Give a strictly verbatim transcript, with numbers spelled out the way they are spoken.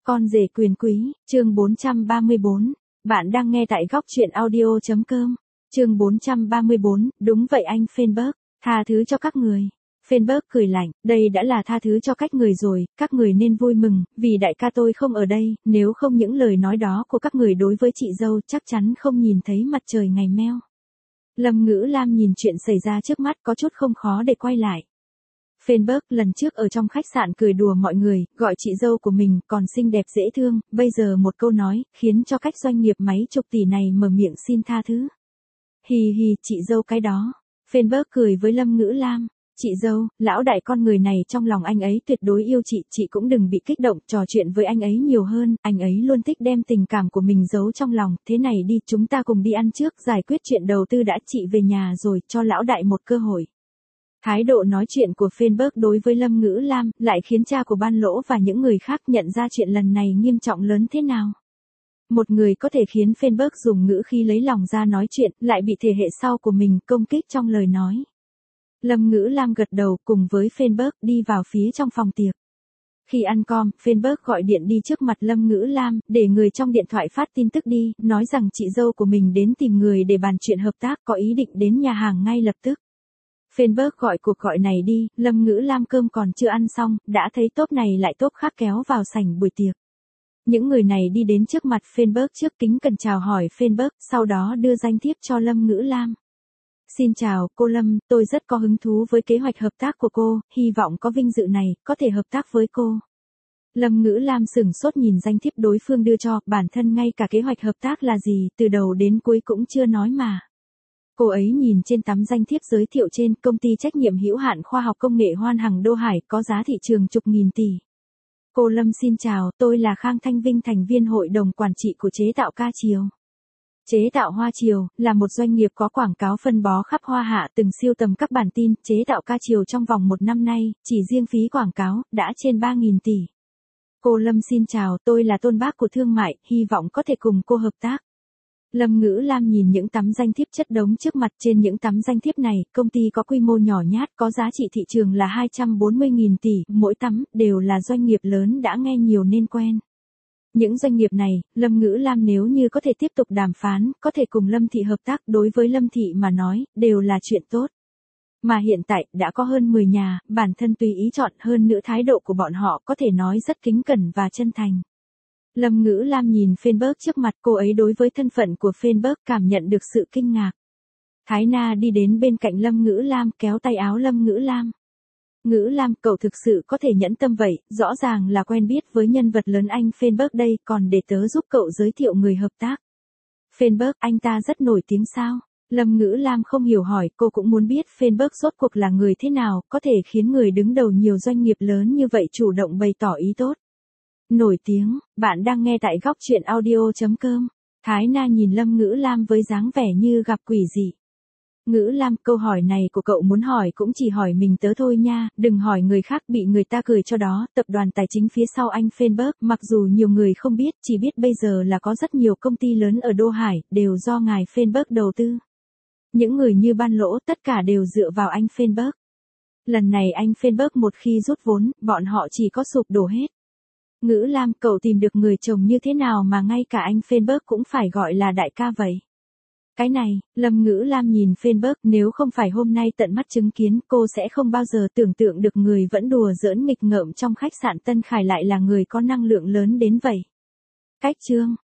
Con rể quyền quý, chương bốn trăm ba mươi bốn. Bạn đang nghe tại góc truyện audio chấm com. Chương bốn trăm ba mươi bốn, đúng vậy anh Fenberg, tha thứ cho các người. Fenberg cười lạnh, đây đã là tha thứ cho các người rồi, các người nên vui mừng, vì đại ca tôi không ở đây, nếu không những lời nói đó của các người đối với chị dâu chắc chắn không nhìn thấy mặt trời ngày meo. Lâm Ngữ Lam nhìn chuyện xảy ra trước mắt có chút không khó để quay lại. Fenberg lần trước ở trong khách sạn cười đùa mọi người, gọi chị dâu của mình còn xinh đẹp dễ thương, bây giờ một câu nói, khiến cho cách doanh nghiệp mấy chục tỷ này mở miệng xin tha thứ. Hì hì, chị dâu cái đó. Fenberg cười với Lâm Ngữ Lam. Chị dâu, lão đại con người này trong lòng anh ấy tuyệt đối yêu chị, chị cũng đừng bị kích động, trò chuyện với anh ấy nhiều hơn, anh ấy luôn thích đem tình cảm của mình giấu trong lòng, thế này đi, chúng ta cùng đi ăn trước, giải quyết chuyện đầu tư đã, chị về nhà rồi, cho lão đại một cơ hội. Thái độ nói chuyện của Fenberg đối với Lâm Ngữ Lam lại khiến cha của Ban Lỗ và những người khác nhận ra chuyện lần này nghiêm trọng lớn thế nào. Một người có thể khiến Fenberg dùng ngữ khí lấy lòng ra nói chuyện, lại bị thế hệ sau của mình công kích trong lời nói. Lâm Ngữ Lam gật đầu cùng với Fenberg đi vào phía trong phòng tiệc. Khi ăn cơm, Fenberg gọi điện đi trước mặt Lâm Ngữ Lam, để người trong điện thoại phát tin tức đi, nói rằng chị dâu của mình đến tìm người để bàn chuyện hợp tác, có ý định đến nhà hàng ngay lập tức. Fenberg gọi cuộc gọi này đi, Lâm Ngữ Lam cơm còn chưa ăn xong, đã thấy tốp này lại tốp khác kéo vào sảnh buổi tiệc. Những người này đi đến trước mặt Fenberg trước kính cẩn chào hỏi Fenberg, sau đó đưa danh thiếp cho Lâm Ngữ Lam. Xin chào, cô Lâm, tôi rất có hứng thú với kế hoạch hợp tác của cô, hy vọng có vinh dự này, có thể hợp tác với cô. Lâm Ngữ Lam sửng sốt nhìn danh thiếp đối phương đưa cho, bản thân ngay cả kế hoạch hợp tác là gì, từ đầu đến cuối cũng chưa nói mà. Cô ấy nhìn trên tấm danh thiếp giới thiệu trên, công ty trách nhiệm hữu hạn khoa học công nghệ Hoan Hằng Đô Hải, có giá thị trường chục nghìn tỷ. Cô Lâm xin chào, tôi là Khang Thanh Vinh, thành viên hội đồng quản trị của chế tạo Ca Triều. Chế tạo Hoa Triều là một doanh nghiệp có quảng cáo phân bó khắp Hoa Hạ, từng siêu tầm các bản tin. Chế tạo Ca Triều trong vòng một năm nay, chỉ riêng phí quảng cáo đã trên ba nghìn tỷ. Cô Lâm xin chào, tôi là tôn bác của thương mại, hy vọng có thể cùng cô hợp tác. Lâm Ngữ Lam nhìn những tấm danh thiếp chất đống trước mặt, trên những tấm danh thiếp này, công ty có quy mô nhỏ nhát, có giá trị thị trường là hai trăm bốn mươi nghìn tỷ, mỗi tấm đều là doanh nghiệp lớn đã nghe nhiều nên quen. Những doanh nghiệp này, Lâm Ngữ Lam nếu như có thể tiếp tục đàm phán, có thể cùng Lâm Thị hợp tác, đối với Lâm Thị mà nói, đều là chuyện tốt. Mà hiện tại, đã có hơn mười nhà, bản thân tùy ý chọn, hơn nữa thái độ của bọn họ có thể nói rất kính cẩn và chân thành. Lâm Ngữ Lam nhìn Fenberg trước mặt, cô ấy đối với thân phận của Fenberg cảm nhận được sự kinh ngạc. Thái Na đi đến bên cạnh Lâm Ngữ Lam, kéo tay áo Lâm Ngữ Lam. Ngữ Lam, cậu thực sự có thể nhẫn tâm vậy, rõ ràng là quen biết với nhân vật lớn anh Fenberg đây, còn để tớ giúp cậu giới thiệu người hợp tác. Fenberg, anh ta rất nổi tiếng sao? Lâm Ngữ Lam không hiểu hỏi, cô cũng muốn biết Fenberg rốt cuộc là người thế nào, có thể khiến người đứng đầu nhiều doanh nghiệp lớn như vậy chủ động bày tỏ ý tốt. Nổi tiếng, bạn đang nghe tại góc truyện audio chấm com. Thái Na nhìn Lâm Ngữ Lam với dáng vẻ như gặp quỷ dị. Ngữ Lam, câu hỏi này của cậu muốn hỏi cũng chỉ hỏi mình tớ thôi nha, đừng hỏi người khác bị người ta cười cho đó. Tập đoàn tài chính phía sau anh Fenberg, mặc dù nhiều người không biết, chỉ biết bây giờ là có rất nhiều công ty lớn ở Đô Hải, đều do ngài Fenberg đầu tư. Những người như Ban Lỗ, tất cả đều dựa vào anh Fenberg. Lần này anh Fenberg một khi rút vốn, bọn họ chỉ có sụp đổ hết. Ngữ Lam, cậu tìm được người chồng như thế nào mà ngay cả anh Fenberg cũng phải gọi là đại ca vậy? Cái này, Lâm Ngữ Lam nhìn Fenberg, nếu không phải hôm nay tận mắt chứng kiến, cô sẽ không bao giờ tưởng tượng được người vẫn đùa giỡn nghịch ngợm trong khách sạn Tân Khải lại là người có năng lượng lớn đến vậy. Cách chương,